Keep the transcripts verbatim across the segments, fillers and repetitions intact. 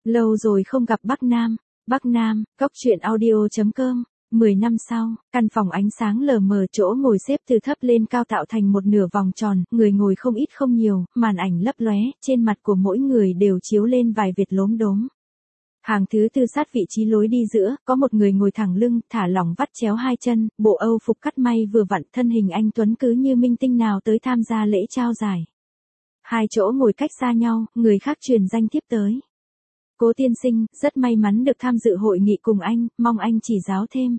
Lâu rồi không gặp Bắc Nam. Bắc Nam, góc truyện audio chấm com. Mười năm sau, căn phòng ánh sáng lờ mờ, chỗ ngồi xếp từ thấp lên cao tạo thành một nửa vòng tròn, người ngồi không ít không nhiều, màn ảnh lấp lóe, trên mặt của mỗi người đều chiếu lên vài vệt lốm đốm. Hàng thứ tư sát vị trí lối đi giữa, có một người ngồi thẳng lưng, thả lỏng vắt chéo hai chân, bộ Âu phục cắt may vừa vặn, thân hình anh tuấn cứ như minh tinh nào tới tham gia lễ trao giải. Hai chỗ ngồi cách xa nhau, người khác truyền danh tiếp tới. Cố tiên sinh, rất may mắn được tham dự hội nghị cùng anh, mong anh chỉ giáo thêm.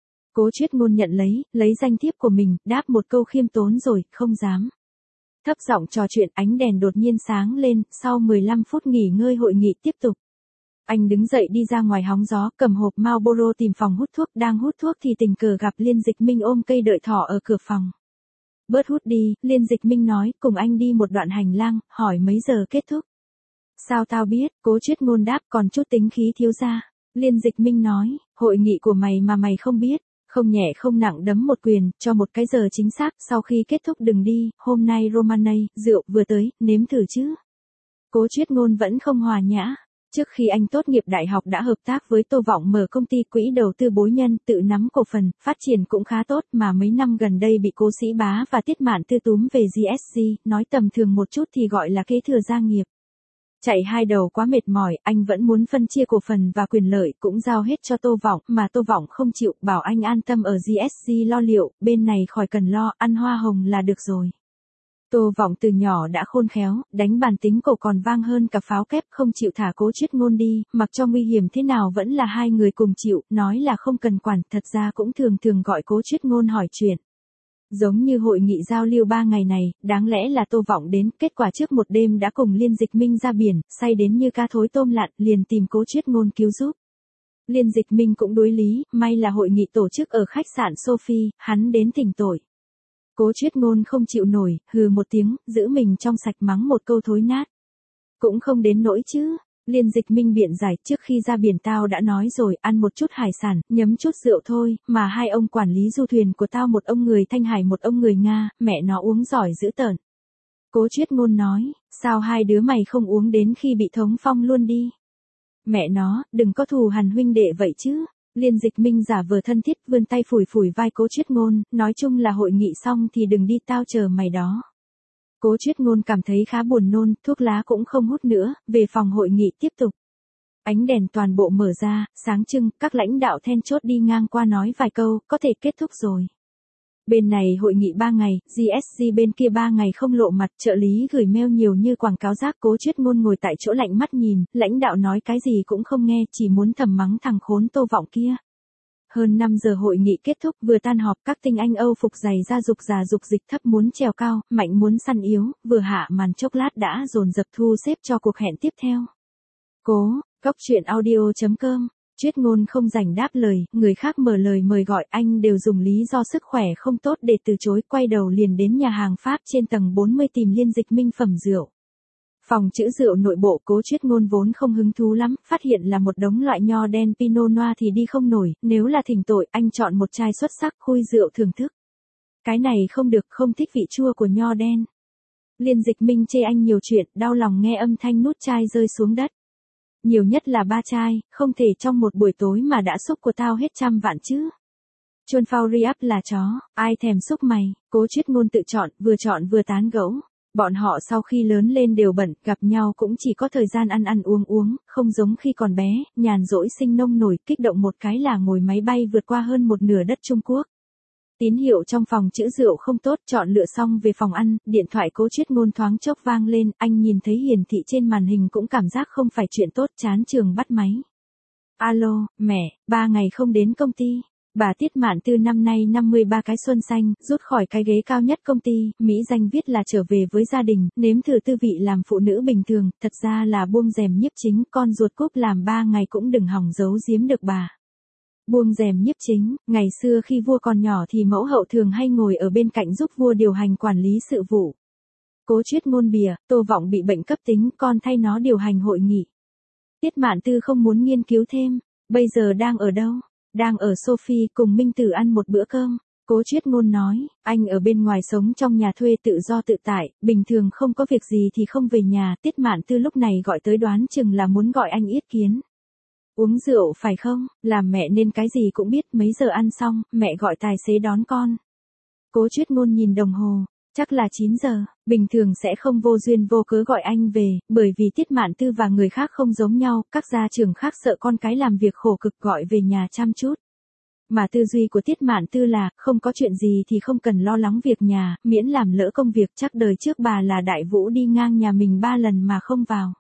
Cố Chuyết Ngôn nhận lấy, lấy danh thiếp của mình, đáp một câu khiêm tốn rồi, không dám. Thấp giọng trò chuyện, ánh đèn đột nhiên sáng lên, sau mười lăm phút nghỉ ngơi hội nghị tiếp tục. Anh đứng dậy đi ra ngoài hóng gió, cầm hộp Marlboro tìm phòng hút thuốc, đang hút thuốc thì tình cờ gặp Liên Dịch Minh ôm cây đợi thỏ ở cửa phòng. Bớt hút đi, Liên Dịch Minh nói, cùng anh đi một đoạn hành lang, hỏi mấy giờ kết thúc. Sao tao biết, Cố Chuyết Ngôn đáp, còn chút tính khí thiếu gia. Liên Dịch Minh nói, hội nghị của mày mà mày không biết, không nhẹ không nặng đấm một quyền, cho một cái giờ chính xác, sau khi kết thúc đừng đi, hôm nay Romanei, rượu vừa tới, nếm thử chứ. Cố Chuyết Ngôn vẫn không hòa nhã. Trước khi anh tốt nghiệp đại học đã hợp tác với Tô Vọng mở công ty quỹ đầu tư Bối Nhân, tự nắm cổ phần, phát triển cũng khá tốt, mà mấy năm gần đây bị Cố Sĩ Bá và Tiết Mạn Tư túm về giê ét giê, nói tầm thường một chút thì gọi là kế thừa gia nghiệp. Chạy hai đầu quá mệt mỏi, anh vẫn muốn phân chia cổ phần và quyền lợi, cũng giao hết cho Tô Vọng, mà Tô Vọng không chịu, bảo anh an tâm ở giê ét giê lo liệu, bên này khỏi cần lo, ăn hoa hồng là được rồi. Tô Vọng từ nhỏ đã khôn khéo, đánh bản tính cổ còn vang hơn cả pháo kép, không chịu thả Cố Chuyết Ngôn đi, mặc cho nguy hiểm thế nào vẫn là hai người cùng chịu, nói là không cần quản, thật ra cũng thường thường gọi Cố Chuyết Ngôn hỏi chuyện. Giống như hội nghị giao lưu ba ngày này, đáng lẽ là Tô Vọng đến, kết quả trước một đêm đã cùng Liên Dịch Minh ra biển, say đến như cá thối tôm lặn, liền tìm Cố Chuyết Ngôn cứu giúp. Liên Dịch Minh cũng đối lý, may là hội nghị tổ chức ở khách sạn Sophie, hắn đến thỉnh tội. Cố Chuyết Ngôn không chịu nổi, hừ một tiếng, giữ mình trong sạch mắng một câu thối nát. Cũng không đến nỗi chứ. Liên Dịch Minh biện giải, trước khi ra biển tao đã nói rồi, ăn một chút hải sản, nhấm chút rượu thôi, mà hai ông quản lý du thuyền của tao, một ông người Thanh Hải một ông người Nga, mẹ nó uống giỏi dữ tợn. Cố Chuyết Ngôn nói, sao hai đứa mày không uống đến khi bị thống phong luôn đi. Mẹ nó, đừng có thù hằn huynh đệ vậy chứ. Liên Dịch Minh giả vờ thân thiết, vươn tay phủi phủi vai Cố Chuyết Ngôn, nói chung là hội nghị xong thì đừng đi, tao chờ mày đó. Cố Chuyết Ngôn cảm thấy khá buồn nôn, thuốc lá cũng không hút nữa, về phòng hội nghị tiếp tục. Ánh đèn toàn bộ mở ra, sáng trưng, các lãnh đạo then chốt đi ngang qua nói vài câu, có thể kết thúc rồi. Bên này hội nghị ba ngày, giê ét giê bên kia ba ngày không lộ mặt, trợ lý gửi mail nhiều như quảng cáo rác. Cố Chuyết Ngôn ngồi tại chỗ lạnh mắt nhìn, lãnh đạo nói cái gì cũng không nghe, chỉ muốn thầm mắng thằng khốn Tô Vọng kia. Hơn năm giờ hội nghị kết thúc, vừa tan họp, các tinh anh Âu phục dày ra dục già dục dịch, thấp muốn trèo cao, mạnh muốn săn yếu, vừa hạ màn chốc lát đã dồn dập thu xếp cho cuộc hẹn tiếp theo. Cố, góc truyện audio chấm com. Chuyết Ngôn không rảnh đáp lời, người khác mở lời mời gọi, anh đều dùng lý do sức khỏe không tốt để từ chối, quay đầu liền đến nhà hàng Pháp trên tầng bốn mươi tìm Liên Dịch Minh phẩm rượu. Phòng trữ rượu nội bộ Cố Chuyết Ngôn vốn không hứng thú lắm, phát hiện là một đống loại nho đen Pinot Noir thì đi không nổi, nếu là thỉnh tội, anh chọn một chai xuất sắc, khui rượu thưởng thức. Cái này không được, không thích vị chua của nho đen. Liên Dịch Minh chê anh nhiều chuyện, đau lòng nghe âm thanh nút chai rơi xuống đất. Nhiều nhất là ba chai, không thể trong một buổi tối mà đã xúc của tao hết trăm vạn chứ. Chuôn phao re-up là chó, ai thèm xúc mày. Cố Chuyết Ngôn tự chọn, vừa chọn vừa tán gẫu. Bọn họ sau khi lớn lên đều bận, gặp nhau cũng chỉ có thời gian ăn ăn uống uống, không giống khi còn bé, nhàn rỗi sinh nông nổi, kích động một cái là ngồi máy bay vượt qua hơn một nửa đất Trung Quốc. Tín hiệu trong phòng trữ rượu không tốt, chọn lựa xong về phòng ăn, điện thoại Cố Chuyết Ngôn thoáng chốc vang lên, anh nhìn thấy hiển thị trên màn hình cũng cảm giác không phải chuyện tốt, chán trường bắt máy. Alo, mẹ, ba ngày không đến công ty. Bà Tiết Mạn Tư năm nay năm mươi ba cái xuân xanh, rút khỏi cái ghế cao nhất công ty, mỹ danh viết là trở về với gia đình, nếm thử tư vị làm phụ nữ bình thường, thật ra là buông rèm nhiếp chính, con ruột Cúp làm ba ngày cũng đừng hòng giấu giếm được bà. Buông rèm nhiếp chính, ngày xưa khi vua còn nhỏ thì mẫu hậu thường hay ngồi ở bên cạnh giúp vua điều hành quản lý sự vụ. Cố Chuyết Ngôn bìa, Tô Vọng bị bệnh cấp tính, con thay nó điều hành hội nghị. Tiết Mạn Tư không muốn nghiên cứu thêm, bây giờ đang ở đâu? Đang ở Sophie cùng Minh Tử ăn một bữa cơm. Cố Chuyết Ngôn nói, anh ở bên ngoài sống trong nhà thuê tự do tự tại, bình thường không có việc gì thì không về nhà, Tiết Mạn Tư lúc này gọi tới đoán chừng là muốn gọi anh yết kiến. Uống rượu phải không, làm mẹ nên cái gì cũng biết, mấy giờ ăn xong, mẹ gọi tài xế đón con. Cố Chuyết Ngôn nhìn đồng hồ, chắc là chín giờ, bình thường sẽ không vô duyên vô cớ gọi anh về, bởi vì Tiết Mạn Tư và người khác không giống nhau, các gia trưởng khác sợ con cái làm việc khổ cực gọi về nhà chăm chút. Mà tư duy của Tiết Mạn Tư là, không có chuyện gì thì không cần lo lắng việc nhà, miễn làm lỡ công việc, chắc đời trước bà là Đại Vũ đi ngang nhà mình ba lần mà không vào.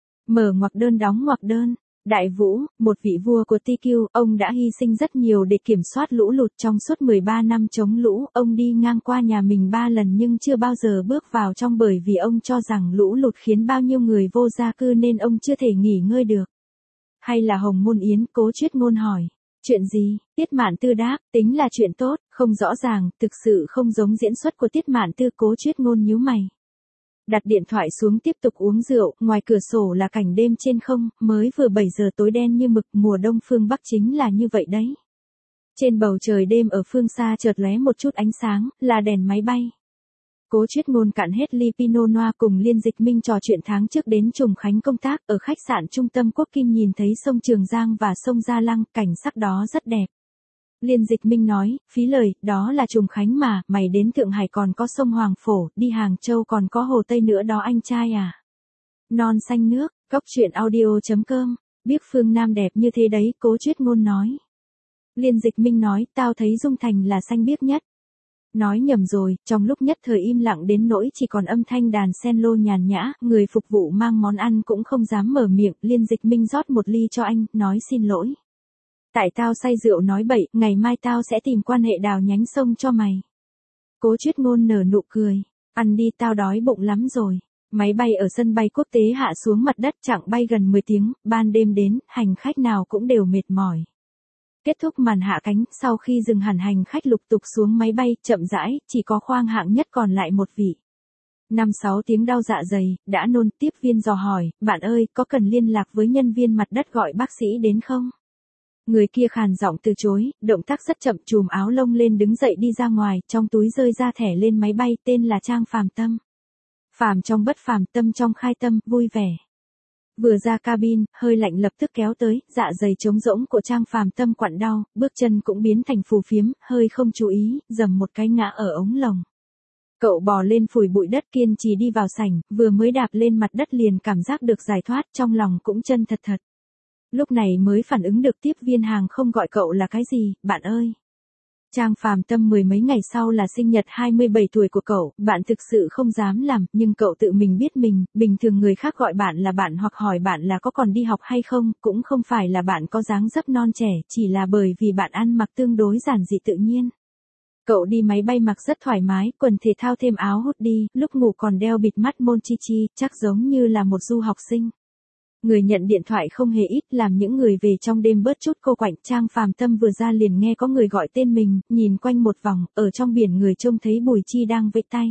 Mở ngoặc đơn đóng ngoặc đơn. Đại Vũ, một vị vua của Ti Kiu, ông đã hy sinh rất nhiều để kiểm soát lũ lụt trong suốt mười ba năm chống lũ, ông đi ngang qua nhà mình ba lần nhưng chưa bao giờ bước vào trong bởi vì ông cho rằng lũ lụt khiến bao nhiêu người vô gia cư nên ông chưa thể nghỉ ngơi được. Hay là Hồng Môn Yến, Cố Chuyết Ngôn hỏi. Chuyện gì? Tiết Mạn Tư đáp, tính là chuyện tốt, không rõ ràng, thực sự không giống diễn xuất của Tiết Mạn Tư. Cố Chuyết Ngôn nhíu mày. Đặt điện thoại xuống tiếp tục uống rượu, ngoài cửa sổ là cảnh đêm trên không, mới vừa bảy giờ tối đen như mực, mùa đông phương Bắc chính là như vậy đấy. Trên bầu trời đêm ở phương xa chợt lóe một chút ánh sáng, là đèn máy bay. Cố Chuyết Ngôn cạn hết ly Pinot Noir cùng Liên Dịch Minh trò chuyện tháng trước đến Trùng Khánh công tác, ở khách sạn trung tâm Quốc Kim nhìn thấy sông Trường Giang và sông Gia Lăng, cảnh sắc đó rất đẹp. Liên Dịch Minh nói, phí lời, đó là Trùng Khánh mà, mày đến Thượng Hải còn có sông Hoàng Phổ, đi Hàng Châu còn có Hồ Tây nữa đó anh trai à. Non xanh nước, cốc truyện audio chấm com, biết phương Nam đẹp như thế đấy, Cố Chuyết Ngôn nói. Liên Dịch Minh nói, tao thấy Dung Thành là xanh biếc nhất. Nói nhầm rồi, trong lúc nhất thời im lặng đến nỗi chỉ còn âm thanh đàn sen lô nhàn nhã, người phục vụ mang món ăn cũng không dám mở miệng, Liên Dịch Minh rót một ly cho anh, nói xin lỗi. Tại tao say rượu nói bậy, ngày mai tao sẽ tìm quan hệ đào nhánh sông cho mày. Cố Chuyết Ngôn nở nụ cười, ăn đi tao đói bụng lắm rồi. Máy bay ở sân bay quốc tế hạ xuống mặt đất chặng bay gần mười tiếng, ban đêm đến, hành khách nào cũng đều mệt mỏi. Kết thúc màn hạ cánh, sau khi dừng hẳn hành khách lục tục xuống máy bay, chậm rãi, chỉ có khoang hạng nhất còn lại một vị. Năm sáu tiếng đau dạ dày, đã nôn, tiếp viên dò hỏi, bạn ơi, có cần liên lạc với nhân viên mặt đất gọi bác sĩ đến không? Người kia khàn giọng từ chối, động tác rất chậm, chùm áo lông lên đứng dậy đi ra ngoài, trong túi rơi ra thẻ lên máy bay, tên là Trang Phàm Tâm. Phàm trong bất phàm, tâm trong khai tâm, vui vẻ. Vừa ra cabin, hơi lạnh lập tức kéo tới, dạ dày trống rỗng của Trang Phàm Tâm quặn đau, bước chân cũng biến thành phù phiếm, hơi không chú ý, dầm một cái ngã ở ống lồng. Cậu bò lên phủi bụi đất, kiên trì đi vào sảnh, vừa mới đạp lên mặt đất liền cảm giác được giải thoát, trong lòng cũng chân thật thật. Lúc này mới phản ứng được tiếp viên hàng không gọi cậu là cái gì, bạn ơi. Trang Phàm Tâm mười mấy ngày sau là sinh nhật hai mươi bảy tuổi của cậu, bạn thực sự không dám làm, nhưng cậu tự mình biết mình, bình thường người khác gọi bạn là bạn hoặc hỏi bạn là có còn đi học hay không, cũng không phải là bạn có dáng dấp non trẻ, chỉ là bởi vì bạn ăn mặc tương đối giản dị tự nhiên. Cậu đi máy bay mặc rất thoải mái, quần thể thao thêm áo hoodie, lúc ngủ còn đeo bịt mắt Monchichi, chắc giống như là một du học sinh. Người nhận điện thoại không hề ít, làm những người về trong đêm bớt chút cô quạnh. Trang Phàm Tâm vừa ra liền nghe có người gọi tên mình, nhìn quanh một vòng, ở trong biển người trông thấy Bùi Chi đang vẫy tay.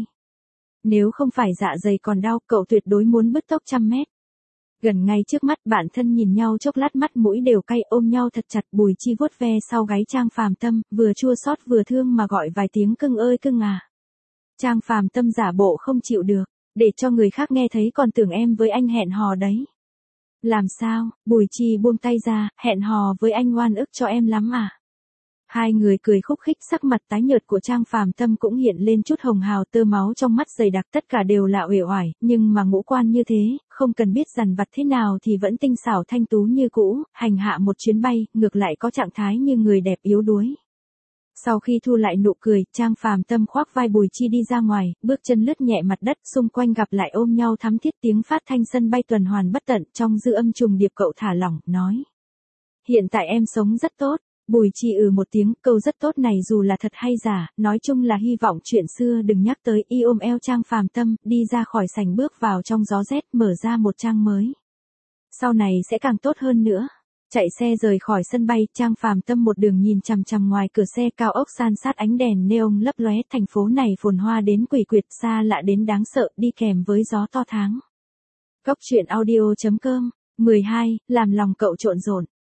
Nếu không phải dạ dày còn đau, cậu tuyệt đối muốn bứt tốc trăm mét. Gần ngay trước mắt, bạn thân nhìn nhau chốc lát mắt mũi đều cay, ôm nhau thật chặt. Bùi Chi vuốt ve sau gáy Trang Phàm Tâm, vừa chua xót vừa thương mà gọi vài tiếng cưng ơi cưng à. Trang Phàm Tâm giả bộ không chịu được, để cho người khác nghe thấy còn tưởng em với anh hẹn hò đấy. Làm sao, Bùi Chi buông tay ra, hẹn hò với anh oan ức cho em lắm à? Hai người cười khúc khích, sắc mặt tái nhợt của Trang Phàm Tâm cũng hiện lên chút hồng hào, tơ máu trong mắt dày đặc, tất cả đều là uể oải, nhưng mà ngũ quan như thế, không cần biết dằn vặt thế nào thì vẫn tinh xảo thanh tú như cũ, hành hạ một chuyến bay, ngược lại có trạng thái như người đẹp yếu đuối. Sau khi thu lại nụ cười, Trang Phàm Tâm khoác vai Bùi Chi đi ra ngoài, bước chân lướt nhẹ mặt đất, xung quanh gặp lại ôm nhau thắm thiết, tiếng phát thanh sân bay tuần hoàn bất tận, trong dư âm trùng điệp cậu thả lỏng, nói. Hiện tại em sống rất tốt. Bùi Chi ừ một tiếng, câu rất tốt này dù là thật hay giả, nói chung là hy vọng chuyện xưa đừng nhắc tới. Y ôm eo Trang Phàm Tâm, đi ra khỏi sảnh bước vào trong gió rét, mở ra một trang mới. Sau này sẽ càng tốt hơn nữa. Chạy xe rời khỏi sân bay, Trang Phàm Tâm một đường nhìn chằm chằm ngoài cửa xe, cao ốc san sát ánh đèn neon lấp lóe, thành phố này phồn hoa đến quỷ quyệt, xa lạ đến đáng sợ, đi kèm với gió to tháng. Cốc truyện audio chấm com, mười hai, làm lòng cậu trộn rộn.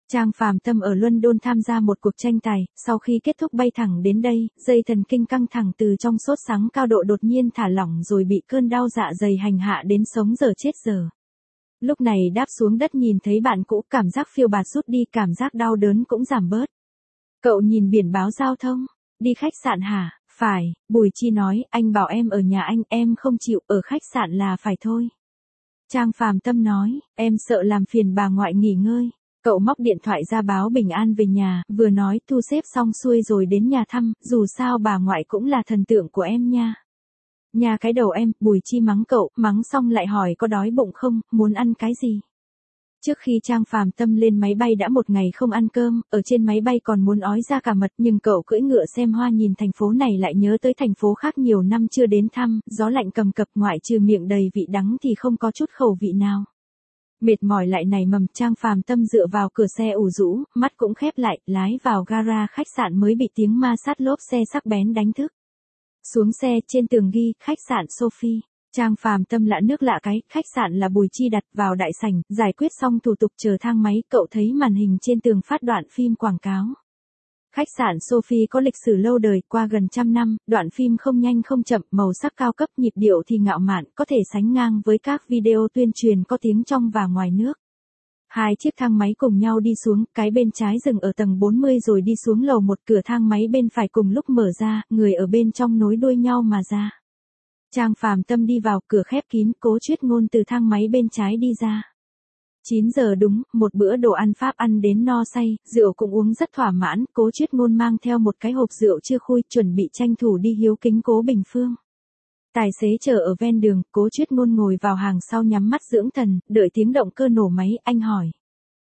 Trang Phàm Tâm ở London tham gia một cuộc tranh tài, sau khi kết thúc bay thẳng đến đây, dây thần kinh căng thẳng từ trong sốt sắng cao độ đột nhiên thả lỏng rồi bị cơn đau dạ dày hành hạ đến sống dở chết dở. Lúc này đáp xuống đất nhìn thấy bạn cũ, cảm giác phiêu bạt rút đi, cảm giác đau đớn cũng giảm bớt. Cậu nhìn biển báo giao thông, đi khách sạn hả? Phải, Bùi Chi nói, anh bảo em ở nhà anh, em không chịu, ở khách sạn là phải thôi. Trang Phàm Tâm nói, em sợ làm phiền bà ngoại nghỉ ngơi. Cậu móc điện thoại ra báo bình an về nhà, vừa nói thu xếp xong xuôi rồi đến nhà thăm, dù sao bà ngoại cũng là thần tượng của em nha. Nhà cái đầu em, Bùi Chi mắng cậu, mắng xong lại hỏi có đói bụng không, muốn ăn cái gì. Trước khi Trang Phàm Tâm lên máy bay đã một ngày không ăn cơm, ở trên máy bay còn muốn ói ra cả mật, nhưng cậu cưỡi ngựa xem hoa nhìn thành phố này lại nhớ tới thành phố khác nhiều năm chưa đến thăm, gió lạnh cầm cập ngoại trừ miệng đầy vị đắng thì không có chút khẩu vị nào. Mệt mỏi lại nảy mầm, Trang Phàm Tâm dựa vào cửa xe ủ rũ, mắt cũng khép lại, lái vào gara khách sạn mới bị tiếng ma sát lốp xe sắc bén đánh thức. Xuống xe, trên tường ghi, khách sạn Sophie. Trang Phàm Tâm lạ nước lạ cái, khách sạn là Bùi Chi đặt, vào đại sảnh, giải quyết xong thủ tục chờ thang máy, cậu thấy màn hình trên tường phát đoạn phim quảng cáo. Khách sạn Sophie có lịch sử lâu đời, qua gần trăm năm, đoạn phim không nhanh không chậm, màu sắc cao cấp, nhịp điệu thì ngạo mạn, có thể sánh ngang với các video tuyên truyền có tiếng trong và ngoài nước. Hai chiếc thang máy cùng nhau đi xuống, cái bên trái dừng ở tầng bốn mươi rồi đi xuống lầu một, cửa thang máy bên phải cùng lúc mở ra, người ở bên trong nối đuôi nhau mà ra. Trang Phàm Tâm đi vào, cửa khép kín, Cố Chuyết Ngôn từ thang máy bên trái đi ra. chín giờ đúng, một bữa đồ ăn Pháp ăn đến no say, rượu cũng uống rất thỏa mãn, Cố Chuyết Ngôn mang theo một cái hộp rượu chưa khui, chuẩn bị tranh thủ đi hiếu kính Cố Bình Phương. Tài xế chờ ở ven đường, Cố Chuyết Ngôn ngồi vào hàng sau nhắm mắt dưỡng thần, đợi tiếng động cơ nổ máy, anh hỏi.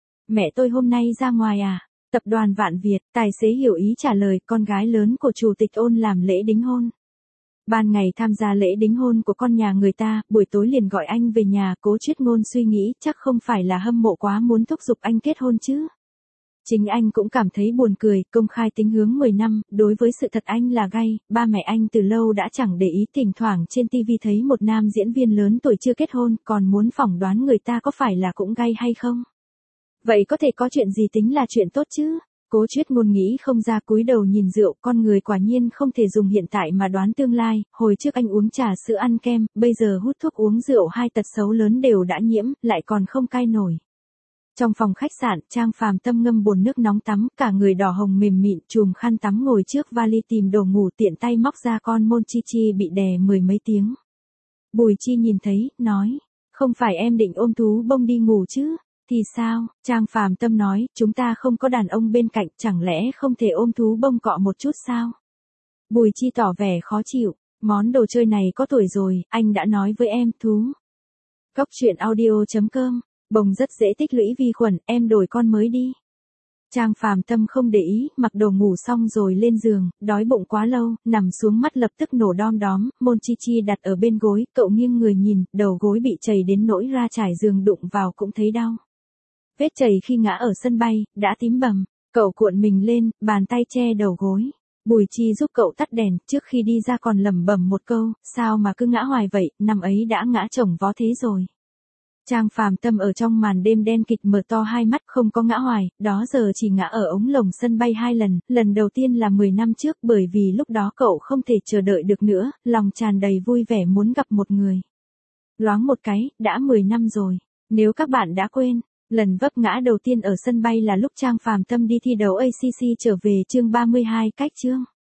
Mẹ tôi hôm nay ra ngoài à? Tập đoàn Vạn Việt, tài xế hiểu ý trả lời, con gái lớn của chủ tịch Ôn làm lễ đính hôn. Ban ngày tham gia lễ đính hôn của con nhà người ta, buổi tối liền gọi anh về nhà, Cố Chuyết Ngôn suy nghĩ, chắc không phải là hâm mộ quá muốn thúc giục anh kết hôn chứ. Chính anh cũng cảm thấy buồn cười, công khai tính hướng mười năm, đối với sự thật anh là gay, ba mẹ anh từ lâu đã chẳng để ý, thỉnh thoảng trên ti vi thấy một nam diễn viên lớn tuổi chưa kết hôn, còn muốn phỏng đoán người ta có phải là cũng gay hay không. Vậy có thể có chuyện gì tính là chuyện tốt chứ? Cố Chuyết Ngôn nghĩ không ra, cúi đầu nhìn rượu, con người quả nhiên không thể dùng hiện tại mà đoán tương lai, hồi trước anh uống trà sữa ăn kem, bây giờ hút thuốc uống rượu, hai tật xấu lớn đều đã nhiễm, lại còn không cai nổi. Trong phòng khách sạn, Trang Phàm Tâm ngâm bồn nước nóng tắm, cả người đỏ hồng mềm mịn, chùm khăn tắm ngồi trước vali tìm đồ ngủ, tiện tay móc ra con Môn Chi Chi bị đè mười mấy tiếng. Bùi Chi nhìn thấy, nói, không phải em định ôm thú bông đi ngủ chứ? Thì sao? Trang Phàm Tâm nói, chúng ta không có đàn ông bên cạnh, chẳng lẽ không thể ôm thú bông cọ một chút sao? Bùi Chi tỏ vẻ khó chịu, món đồ chơi này có tuổi rồi, anh đã nói với em, thú. Cóc truyện audio chấm com, bông rất dễ tích lũy vi khuẩn, em đổi con mới đi. Trang Phàm Tâm không để ý, mặc đồ ngủ xong rồi lên giường, đói bụng quá lâu, nằm xuống mắt lập tức nổ đom đóm, Môn Chi Chi đặt ở bên gối, cậu nghiêng người nhìn, đầu gối bị chảy đến nỗi ra trải giường đụng vào cũng thấy đau. Vết chảy khi ngã ở sân bay, đã tím bầm, cậu cuộn mình lên, bàn tay che đầu gối. Bùi Chi giúp cậu tắt đèn, trước khi đi ra còn lẩm bẩm một câu, sao mà cứ ngã hoài vậy, năm ấy đã ngã chồng vó thế rồi. Trang Phàm Tâm ở trong màn đêm đen kịch mở to hai mắt, không có ngã hoài, đó giờ chỉ ngã ở ống lồng sân bay hai lần, lần đầu tiên là mười năm trước, bởi vì lúc đó cậu không thể chờ đợi được nữa, lòng tràn đầy vui vẻ muốn gặp một người. Loáng một cái, đã mười năm rồi, nếu các bạn đã quên. Lần vấp ngã đầu tiên ở sân bay là lúc Trang Phàm Tâm đi thi đấu a xê xê trở về, chương ba mươi hai, cách chương.